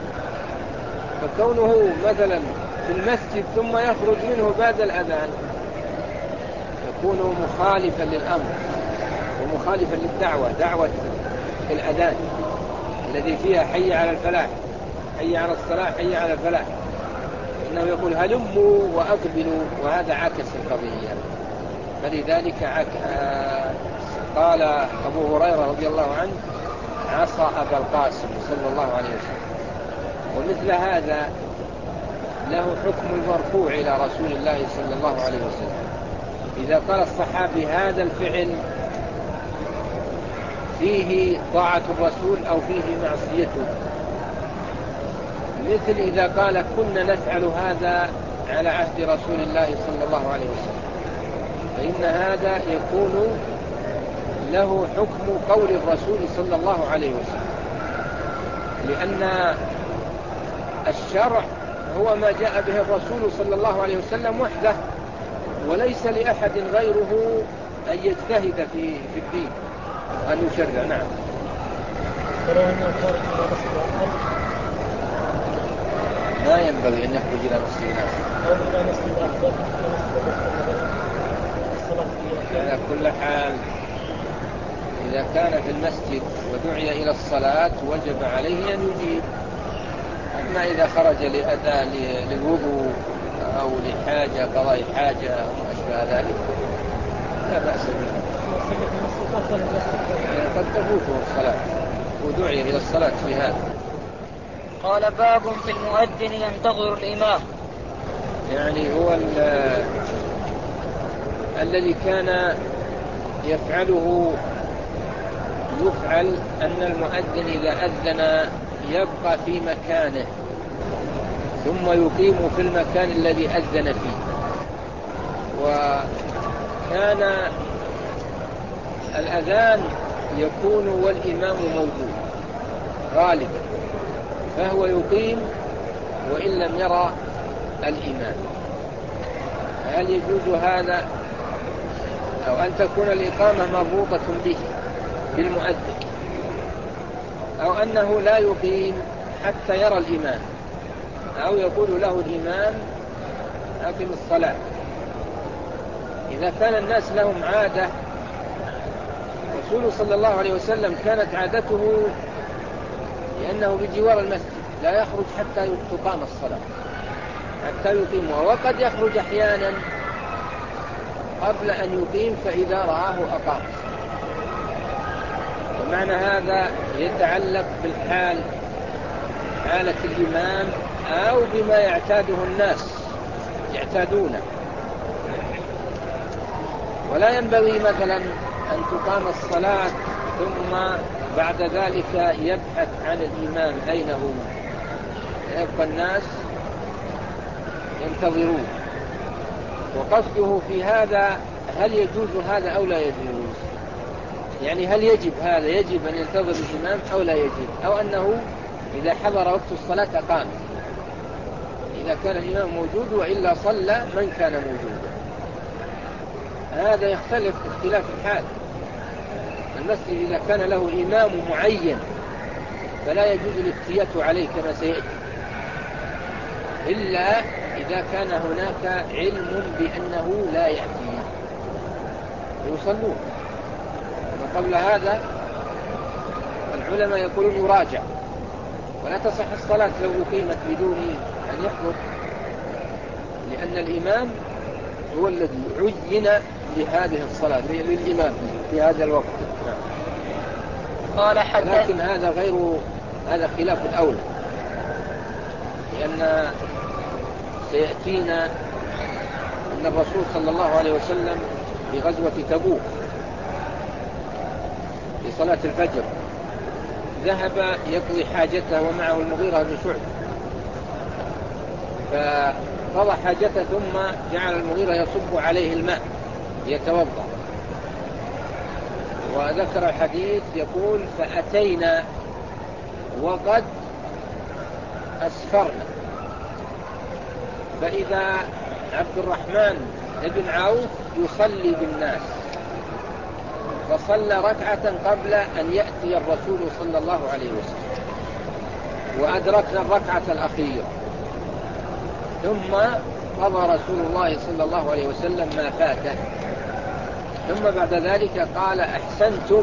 فكونه مثلا في المسجد ثم يخرج منه بعد الأذان يكون مخالفا للأمر ومخالفا للدعوة، دعوة الأذان الذي فيها حي على الفلاح، حي على الصلاة، حي على الفلاح، إنه يقول هلموا وأقبلوا، وهذا عكس القضية. فلذلك قال أبو هريرة رضي الله عنه عصى أبا القاسم صلى الله عليه وسلم. ومثل هذا له حكم المرفوع إلى رسول الله صلى الله عليه وسلم. إذا قال الصحابي هذا الفعل فيه طاعة الرسول أو فيه معصيته، مثل إذا قال كنا نفعل هذا على عهد رسول الله صلى الله عليه وسلم، فإن هذا يكون له حكم قول الرسول صلى الله عليه وسلم، لأن الشرع هو ما جاء به الرسول صلى الله عليه وسلم وحده، وليس لأحد غيره أن يجتهد في الدين وأن يشرع. نعم. لا ينبغي أن يخرج إلى مسجد على كل حال. إذا كان في المسجد ودعي إلى الصلاة وجب عليه أن يجيب. أما إذا خرج لأداء للوضوء أو لحاجة قضاء حاجة أو ما أشبه ذلك لا بأس به، قد تفوته الصلاة ودعي إلى الصلاة في هذا. قال باب في المؤذن ينتظر الإمام. يعني هو الذي كان يفعل أن المؤذن إذا أذن يبقى في مكانه ثم يقيم في المكان الذي أذن فيه. وكان الأذان يكون والإمام موجود غالبا، فهو يقيم وإن لم يرى الإمام. هل يجوز هذا أو أن تكون الإقامة مربوطة به بالمؤذن، أو أنه لا يقيم حتى يرى الإمام، أو يقول له الإمام أقم الصلاة؟ إذا كان الناس لهم عادة، رسول صلى الله عليه وسلم كانت عادته لأنه بجوار المسجد لا يخرج حتى تقام الصلاة حتى يقيمها، وقد يخرج أحيانا قبل أن يقيم فإذا رآه أقام. ومعنى هذا يتعلق بالحال، حالة الإمام أو بما يعتاده الناس يعتادونه. ولا ينبغي مثلا أن تقام الصلاة ثم بعد ذلك يبحث عن الإمام أين هو، يبقى الناس ينتظرون. وقصده في هذا هل يجوز هذا أو لا يجوز؟ يعني هل يجب هذا، يجب أن ينتظر الإمام أو لا يجب، أو أنه إذا حضر وقت الصلاة أقام إذا كان الإمام موجود، وإلا صلى من كان موجودا. هذا يختلف اختلاف الحال. المسجد إذا كان له إمام معين فلا يجوز الافتيات عليه كما سيأتي، إلا إذا كان هناك علم بأنه لا يأتي يصلون. وقبل هذا العلماء يقولون يراجع، ولا تصح الصلاة لو أقيمت بدون أن يحضر، لأن الإمام هو الذي عين لهذه الصلاة للإمام في هذا الوقت. لكن هذا هذا خلاف الأولى، لأن سيأتينا أن الرسول صلى الله عليه وسلم في غزوة تبوك في صلاة الفجر ذهب يقضي حاجته ومعه المغيرة بن شعبة، فقضى حاجته ثم جعل المغيرة يصب عليه الماء يتوضأ. وذكر الحديث يقول فأتينا وقد أسفرنا، فإذا عبد الرحمن بن عوف يصلي بالناس، فصلى ركعة قبل أن يأتي الرسول صلى الله عليه وسلم، وأدركنا الركعة الأخيرة، ثم قضى رسول الله صلى الله عليه وسلم ما فاته، ثم بعد ذلك قال أحسنتم،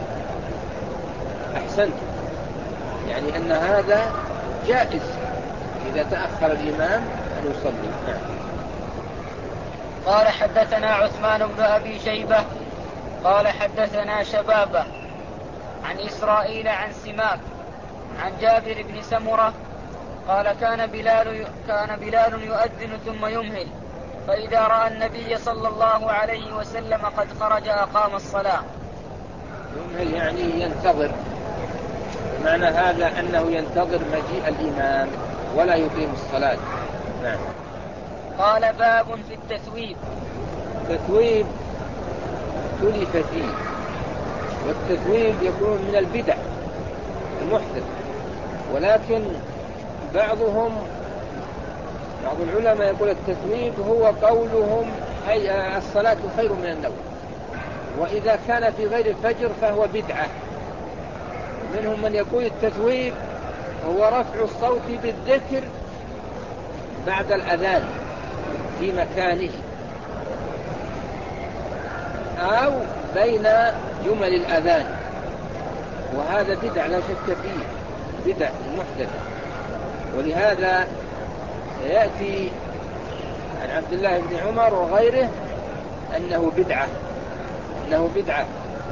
يعني أن هذا جائز إذا تأخر الإمام أن يصلي. قال حدثنا عثمان بن أبي شيبة قال حدثنا شبابة عن إسرائيل عن سماك عن جابر بن سمرة قال كان بلال يؤذن ثم يمهل، فإذا رأى النبي صلى الله عليه وسلم قد خرج أقام الصلاة. يمهل يعني ينتظر، معنى هذا أنه ينتظر مجيء الإمام ولا يقيم الصلاة. نعم. قال باب في التثويب. التثويب اختلف فيه، والتثويب يكون من البدع المحدث، ولكن بعض العلماء يقول التثويب هو قولهم الصلاة خير من النوم، وإذا كان في غير الفجر فهو بدعة. منهم من يقول التثويب هو رفع الصوت بالذكر بعد الأذان في مكانه، أو بين جمل الأذان، وهذا بدع لا شك فيه، بدع محدثة. ولهذا يأتي عن عبد الله بن عمر وغيره أنه بدعة،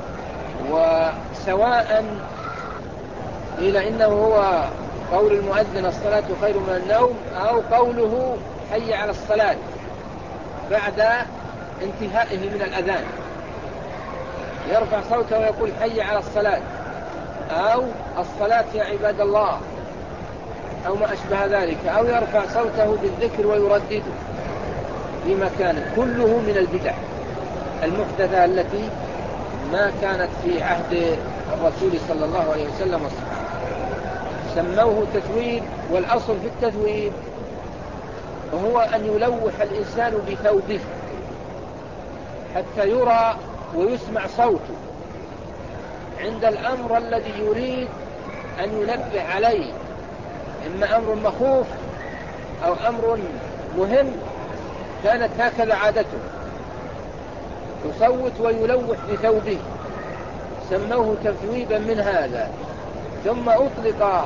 وسواء قيل إنه هو قول المؤذن الصلاة خير من النوم، أو قوله حي على الصلاة بعد انتهائه من الأذان، يرفع صوته ويقول حي على الصلاة، أو الصلاة يا عباد الله، أو ما أشبه ذلك، أو يرفع صوته بالذكر ويردده في مكانه، كله من البدع المحدثة التي ما كانت في عهد الرسول صلى الله عليه وسلم والصحابة. سموه تثويب، والأصل في التثويب وهو أن يلوح الإنسان بثوبه حتى يرى ويسمع صوته عند الأمر الذي يريد أن ينبه عليه، إما أمر مخوف أو أمر مهم، كانت هكذا عادته، يصوت ويلوح بثوبه، سموه تثويبا من هذا. ثم أطلق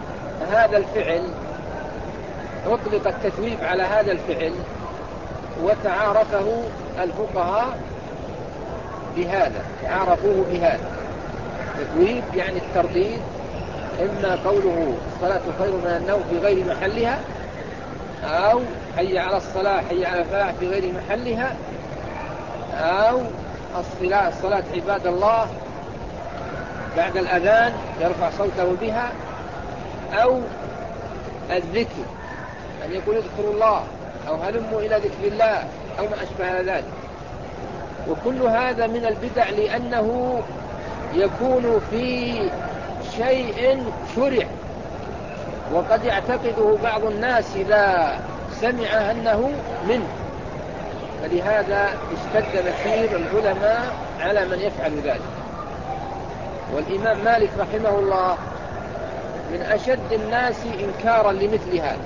التثويب على هذا الفعل، وتعارفه الفقهاء بهذا، تعارفوه بهذا. تثويب يعني الترديد، إما قوله الصلاة خير من النوم في غير محلها، أو حي على الصلاة حي على الفلاح في غير محلها، أو الصلاة عباد الله بعد الأذان يرفع صوته بها، أو الذكر أن يقول اذكروا الله، أو هلموا إلى ذكر الله، أو ما أشبه ذلك. وكل هذا من البدع، لأنه يكون في شيء شرع، وقد يعتقده بعض الناس إذا سمع أنه منه، فلهذا اشتد نفير العلماء على من يفعل ذلك. والإمام مالك رحمه الله من أشد الناس إنكارا لمثل هذا،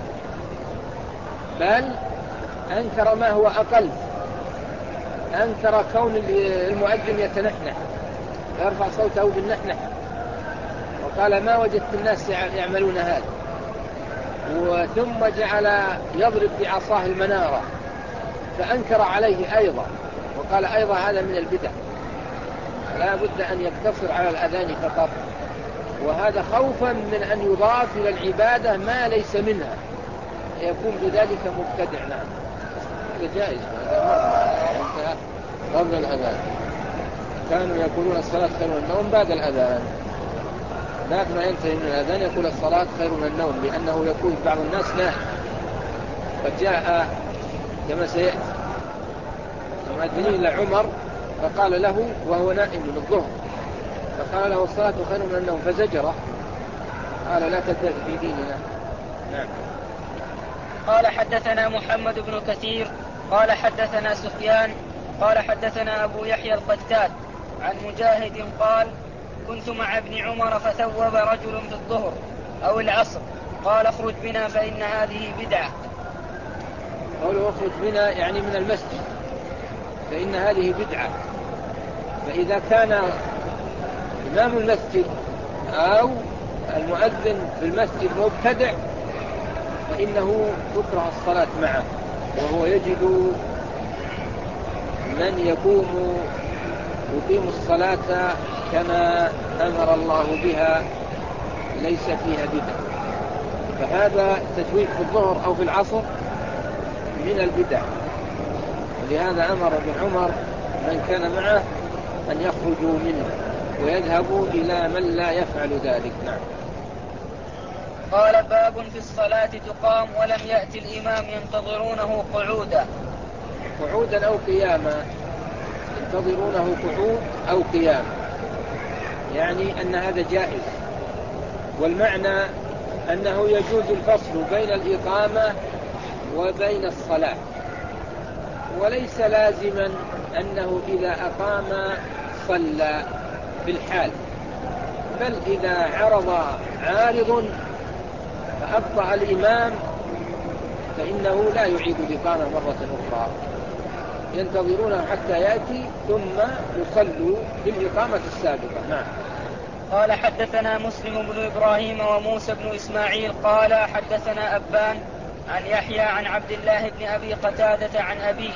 بل أنكر ما هو أقل، أنكر كون المؤذن يتنحنح، يرفع صوته بالنحنح، وقال ما وجدت الناس يعملون هذا. وثم جعل يضرب بعصاه المنارة، فأنكر عليه أيضا، وقال أيضا هذا من البدع، لا بد أن يقتصر على الأذان فقط، وهذا خوفا من أن يضاف إلى العبادة ما ليس منها، يكون بذلك مبتدع. نعم، هذا جائز، هذا قبل الأذان كانوا يقولون الصلاة خير من النوم بعد الأذان، بعد ما ينتهي من الأذان يقول الصلاة خير من النوم، لأنه يكون بعض الناس نائم. قد جاء كما سيأتي المؤذنين إلى عمر فقال له وهو نائم من الظهر، فقال له الصلاة خير من النوم، فزجره، قال لا تبدأ في ديننا. نعم. قال حدثنا محمد بن كثير قال حدثنا سفيان قال حدثنا أبو يحيى القتاد عن مجاهد قال كنت مع ابن عمر فثوب رجل في الظهر أو العصر، قال اخرج بنا فإن هذه بدعة. قوله اخرج بنا يعني من المسجد، فإن هذه بدعة. فإذا كان إمام المسجد أو المؤذن في المسجد مبتدع فإنه تكره الصلاة معه، وهو يجد من يقيم الصلاة كما أمر الله بها ليس فيها بدع. فهذا تتويج في الظهر أو في العصر من البدع، ولهذا أمر ابن عمر من كان معه أن يخرجوا منه ويذهبوا إلى من لا يفعل ذلك. نعم. قال باب في الصلاة تقام ولم يأتي الإمام ينتظرونه قعودا أو قياما، ينتظرونه قعود أو قياما، يعني أن هذا جائز. والمعنى أنه يجوز الفصل بين الإقامة وبين الصلاة، وليس لازما أنه إذا أقام صلى في الحال، بل إذا عرض عارض فأبطأ الإمام فإنه لا يعيد الإقامة مرة أخرى. ينتظرونه حتى يأتي ثم يصلوا بالإقامة السابقة. نعم. قال حدثنا مسلم بن إبراهيم وموسى بن إسماعيل قال حدثنا أبان عن يحيى عن عبد الله بن أبي قتادة عن أبيه.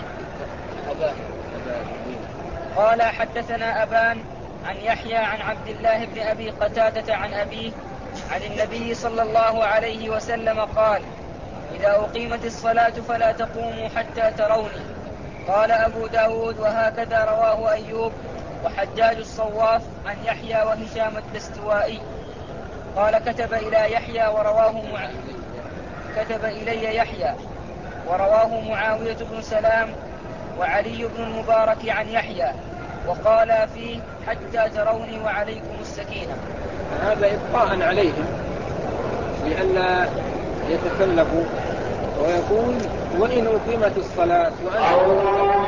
قال حدثنا أبان عن يحيى عن عبد الله بن أبي قتادة عن أبيه عن النبي صلى الله عليه وسلم قال: إذا أقيمت الصلاة فلا تقوموا حتى تروني. قال أبو داود وهكذا رواه أيوب وحجاج الصواف عن يحيى وهشام الدستوائي. قال كتب إلي يحيى ورواه معاوية بن سلام وعلي بن المبارك عن يحيى وقال فيه حتى تروني وعليكم السكينة. هذا إبقاء عليهم لئلا يتكلفوا، ويقول: وإن أقيمت الصلاة وأنتم